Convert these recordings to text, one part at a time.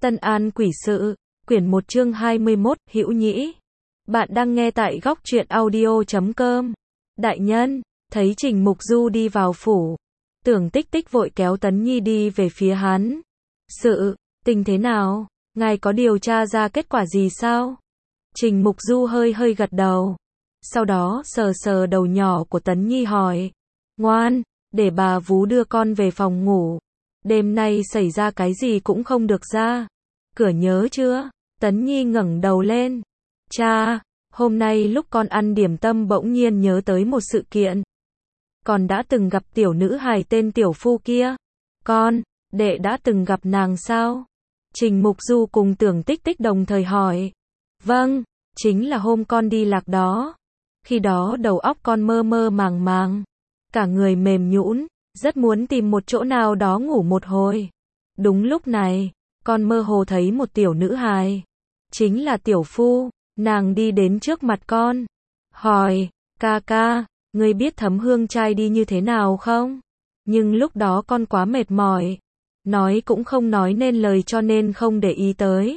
Tân An Quỷ Sự, quyển 1 chương 21, Hữu Nhĩ. Bạn đang nghe tại góc truyện audio.com. Đại nhân, thấy Trình Mục Du đi vào phủ. Tưởng Tích Tích vội kéo Tấn Nhi đi về phía hắn. Tình thế nào? Ngài có điều tra ra kết quả gì sao? Trình Mục Du hơi gật đầu. Sau đó sờ sờ đầu nhỏ của Tấn Nhi hỏi. Ngoan, để bà vú đưa con về phòng ngủ. Đêm nay xảy ra cái gì cũng không được ra. Cửa nhớ chưa? Tấn Nhi ngẩng đầu lên. Cha, hôm nay lúc con ăn điểm tâm bỗng nhiên nhớ tới một sự kiện. Con đã từng gặp tiểu nữ hài tên Tiểu Phu kia. Đệ đã từng gặp nàng sao? Trình Mục Du cùng Tưởng Tích Tích đồng thời hỏi. Vâng, chính là hôm con đi lạc đó. Khi đó đầu óc con mơ mơ màng màng. Cả người mềm nhũn, rất muốn tìm một chỗ nào đó ngủ một hồi. Đúng lúc này, con mơ hồ thấy một tiểu nữ hài. Chính là Tiểu Phu, nàng đi đến trước mặt con. Hỏi, ca, ngươi biết Thấm Hương trai đi như thế nào không? Nhưng lúc đó con quá mệt mỏi. Nói cũng không nói nên lời cho nên không để ý tới.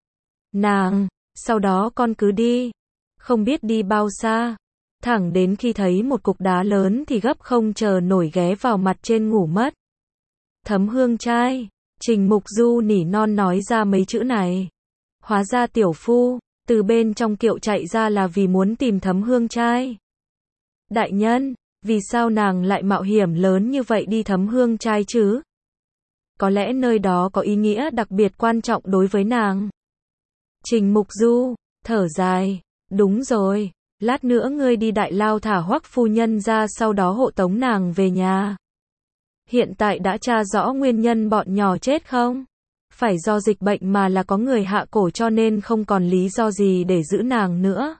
Sau đó con cứ đi. Không biết đi bao xa. Thẳng đến khi thấy một cục đá lớn thì gấp không chờ nổi ghé vào mặt trên ngủ mất. Thấm Hương trai. Trình Mục Du nỉ non nói ra mấy chữ này. Hóa ra Tiểu Phu, từ bên trong kiệu chạy ra là vì muốn tìm Thấm Hương trai. Đại nhân, vì sao nàng lại mạo hiểm lớn như vậy đi Thấm Hương trai chứ? Có lẽ nơi đó có ý nghĩa đặc biệt quan trọng đối với nàng. Trình Mục Du, thở dài. Đúng rồi, lát nữa ngươi đi Đại Lao thả Hoắc phu nhân ra sau đó hộ tống nàng về nhà. Hiện tại đã tra rõ nguyên nhân bọn nhỏ chết không? Phải do dịch bệnh mà là có người hạ cổ cho nên không còn lý do gì để giữ nàng nữa.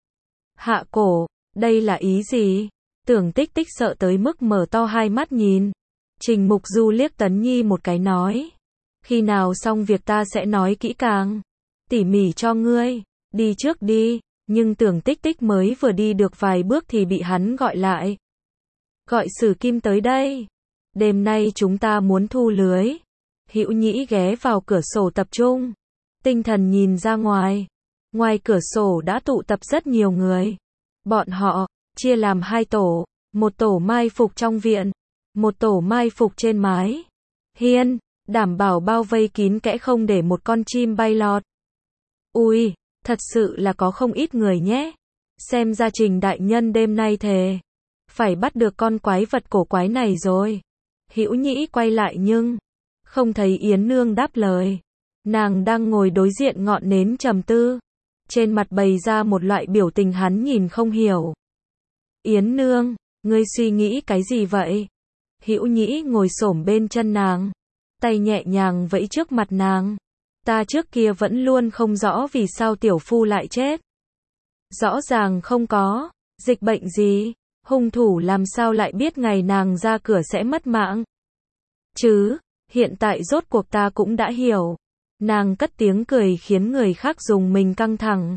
Hạ cổ, đây là ý gì? Tưởng Tích Tích sợ tới mức mở to hai mắt nhìn. Trình Mục Du liếc Tấn Nhi một cái nói. Khi nào xong việc ta sẽ nói kỹ càng, tỉ mỉ cho ngươi, đi trước đi. Nhưng Tưởng Tích Tích mới vừa đi được vài bước thì bị hắn gọi lại. Gọi Sử Kim tới đây. Đêm nay chúng ta muốn thu lưới. Hữu Nhĩ ghé vào cửa sổ tập trung. Tinh thần nhìn ra ngoài. Ngoài cửa sổ đã tụ tập rất nhiều người. Bọn họ chia làm hai tổ. Một tổ mai phục trong viện. Một tổ mai phục trên mái hiên. Đảm bảo bao vây kín kẽ không để một con chim bay lọt. Ui, thật sự là có không ít người nhé. Xem ra Trình đại nhân đêm nay thề phải bắt được con quái vật cổ quái này rồi. Hữu Nhĩ quay lại nhưng không thấy Yến Nương đáp lời. Nàng đang ngồi đối diện ngọn nến trầm tư. Trên mặt bày ra một loại biểu tình hắn nhìn không hiểu. Yến Nương, ngươi suy nghĩ cái gì vậy? Hữu Nhĩ ngồi xổm bên chân nàng. Tay nhẹ nhàng vẫy trước mặt nàng. Ta trước kia vẫn luôn không rõ vì sao Tiểu Phu lại chết. Rõ ràng không có dịch bệnh gì. Hung thủ làm sao lại biết ngày nàng ra cửa sẽ mất mạng? Chứ, hiện tại rốt cuộc ta cũng đã hiểu. Nàng cất tiếng cười khiến người khác dùng mình căng thẳng.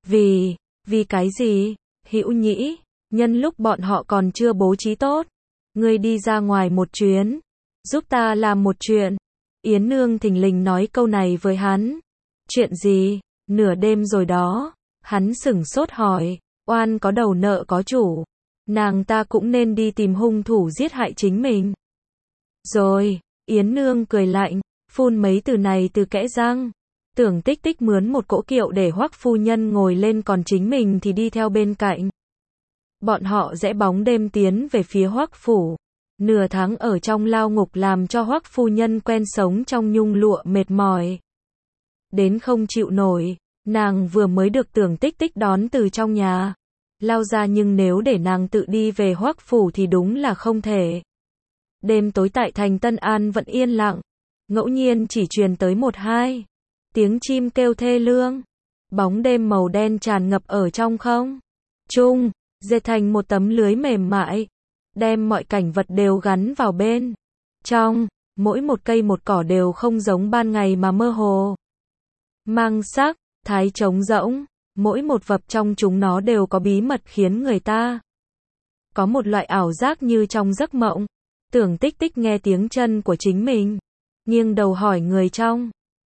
Vì cái gì? Hữu Nhĩ, nhân lúc bọn họ còn chưa bố trí tốt, ngươi đi ra ngoài một chuyến, giúp ta làm một chuyện. Yến Nương thình lình nói câu này với hắn. Chuyện gì? Nửa đêm rồi đó. Hắn sửng sốt hỏi. Oan có đầu nợ có chủ. Nàng ta cũng nên đi tìm hung thủ giết hại chính mình. Rồi, Yến Nương cười lạnh, phun mấy từ này từ kẽ răng. Tưởng Tích Tích mướn một cỗ kiệu để Hoắc phu nhân ngồi lên còn chính mình thì đi theo bên cạnh. Bọn họ rẽ bóng đêm tiến về phía Hoắc phủ. Nửa tháng ở trong lao ngục làm cho Hoắc phu nhân quen sống trong nhung lụa mệt mỏi. Đến không chịu nổi, nàng vừa mới được Tưởng Tích Tích đón từ trong nhà. Lao ra nhưng nếu để nàng tự đi về Hoắc phủ thì đúng là không thể. Đêm tối tại thành Tân An vẫn yên lặng. Ngẫu nhiên chỉ truyền tới một hai tiếng chim kêu thê lương. Bóng đêm màu đen tràn ngập ở trong không trung, dệt thành một tấm lưới mềm mại. Đem mọi cảnh vật đều gắn vào bên trong. Mỗi một cây một cỏ đều không giống ban ngày mà mơ hồ, mang sắc, thái trống rỗng. Mỗi một vật trong chúng nó đều có bí mật khiến người ta có một loại ảo giác như trong giấc mộng. Tưởng Tích Tích nghe tiếng chân của chính mình, nghiêng đầu hỏi người trong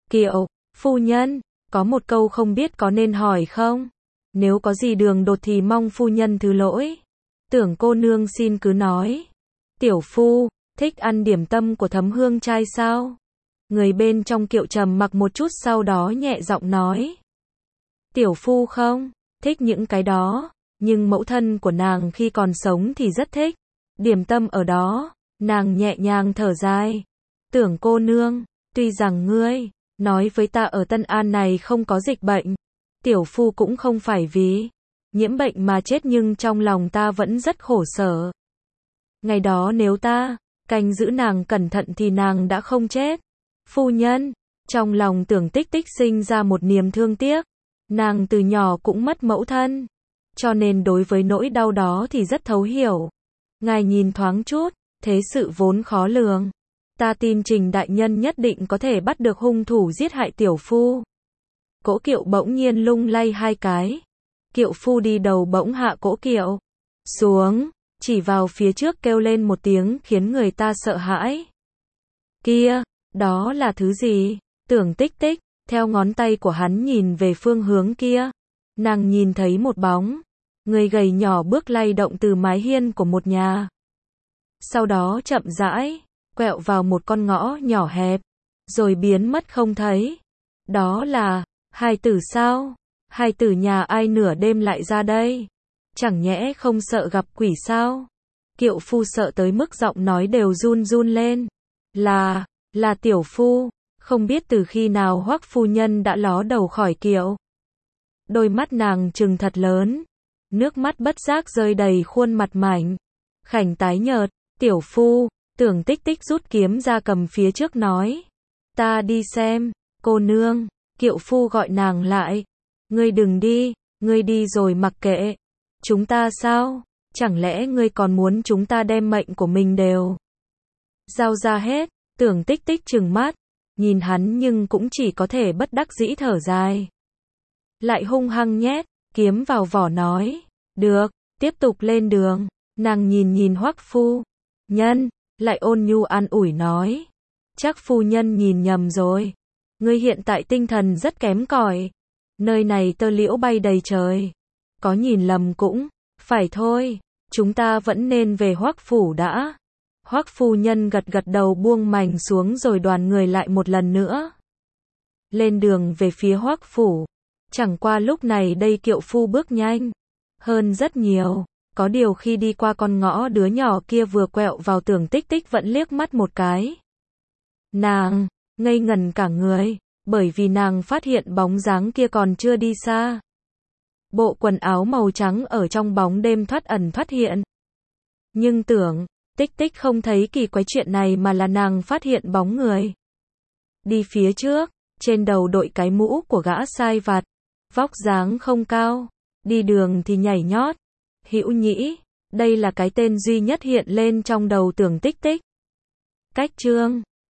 Kiệu, phu nhân, có một câu không biết có nên hỏi không? Nếu có gì đường đột thì mong phu nhân thứ lỗi. Tưởng cô nương xin cứ nói. Tiểu phu, thích ăn điểm tâm của Thấm Hương trai sao? Người bên trong kiệu trầm mặc một chút sau đó nhẹ giọng nói. Tiểu phu không, thích những cái đó, nhưng mẫu thân của nàng khi còn sống thì rất thích. Điểm tâm ở đó, nàng nhẹ nhàng thở dài. Tưởng cô nương, tuy rằng ngươi nói với ta ở Tân An này không có dịch bệnh, tiểu phu cũng không phải vì nhiễm bệnh mà chết, nhưng trong lòng ta vẫn rất khổ sở. Ngày đó nếu ta canh giữ nàng cẩn thận thì nàng đã không chết. Phu nhân, trong lòng Tưởng Tích Tích sinh ra một niềm thương tiếc. Nàng từ nhỏ cũng mất mẫu thân, cho nên đối với nỗi đau đó thì rất thấu hiểu. Ngài nhìn thoáng chút, thế sự vốn khó lường. Ta tin Trình đại nhân nhất định có thể bắt được hung thủ giết hại tiểu phu. Cỗ kiệu bỗng nhiên lung lay hai cái. Kiệu phu đi đầu bỗng hạ cỗ kiệu xuống, chỉ vào phía trước kêu lên một tiếng khiến người ta sợ hãi. Kia, đó là thứ gì? Tưởng Tích Tích theo ngón tay của hắn nhìn về phương hướng kia. Nàng nhìn thấy một bóng người gầy nhỏ bước lay động từ mái hiên của một nhà. Sau đó chậm rãi quẹo vào một con ngõ nhỏ hẹp, rồi biến mất không thấy. Đó là hài tử sao? Hài tử nhà ai nửa đêm lại ra đây? Chẳng nhẽ không sợ gặp quỷ sao? Kiệu phu sợ tới mức giọng nói đều run run lên. Là tiểu phu. Không biết từ khi nào Hoắc phu nhân đã ló đầu khỏi kiệu. Đôi mắt nàng trừng thật lớn, nước mắt bất giác rơi đầy khuôn mặt mảnh khảnh tái nhợt. Tiểu phu, Tưởng Tích Tích rút kiếm ra cầm phía trước nói. Ta đi xem. Cô nương, kiệu phu gọi nàng lại. Ngươi đừng đi, ngươi đi rồi mặc kệ chúng ta sao? Chẳng lẽ ngươi còn muốn chúng ta đem mệnh của mình đều giao ra hết? Tưởng Tích Tích trừng mắt nhìn hắn nhưng cũng chỉ có thể bất đắc dĩ thở dài. Lại hung hăng nhét kiếm vào vỏ nói. Được, tiếp tục lên đường. Nàng nhìn Hoắc phu nhân, lại ôn nhu an ủi nói. Chắc phu nhân nhìn nhầm rồi. Ngươi hiện tại tinh thần rất kém cỏi. Nơi này tơ liễu bay đầy trời. Có nhìn lầm cũng phải thôi. Chúng ta vẫn nên về Hoắc phủ đã. Hoắc phu nhân gật gật đầu buông mảnh xuống rồi đoàn người lại một lần nữa lên đường về phía Hoắc phủ. Chẳng qua lúc này đây kiệu phu bước nhanh hơn rất nhiều. Có điều khi đi qua con ngõ, đứa nhỏ kia vừa quẹo vào Tưởng Tích Tích vẫn liếc mắt một cái. Nàng ngây ngẩn cả người, bởi vì nàng phát hiện bóng dáng kia còn chưa đi xa. Bộ quần áo màu trắng ở trong bóng đêm thoát ẩn thoát hiện. Nhưng Tưởng Tích Tích không thấy kỳ quái chuyện này mà là nàng phát hiện bóng người đi phía trước, trên đầu đội cái mũ của gã sai vặt, vóc dáng không cao, đi đường thì nhảy nhót. Hữu Nhĩ, đây là cái tên duy nhất hiện lên trong đầu Tưởng Tích Tích. Cách chương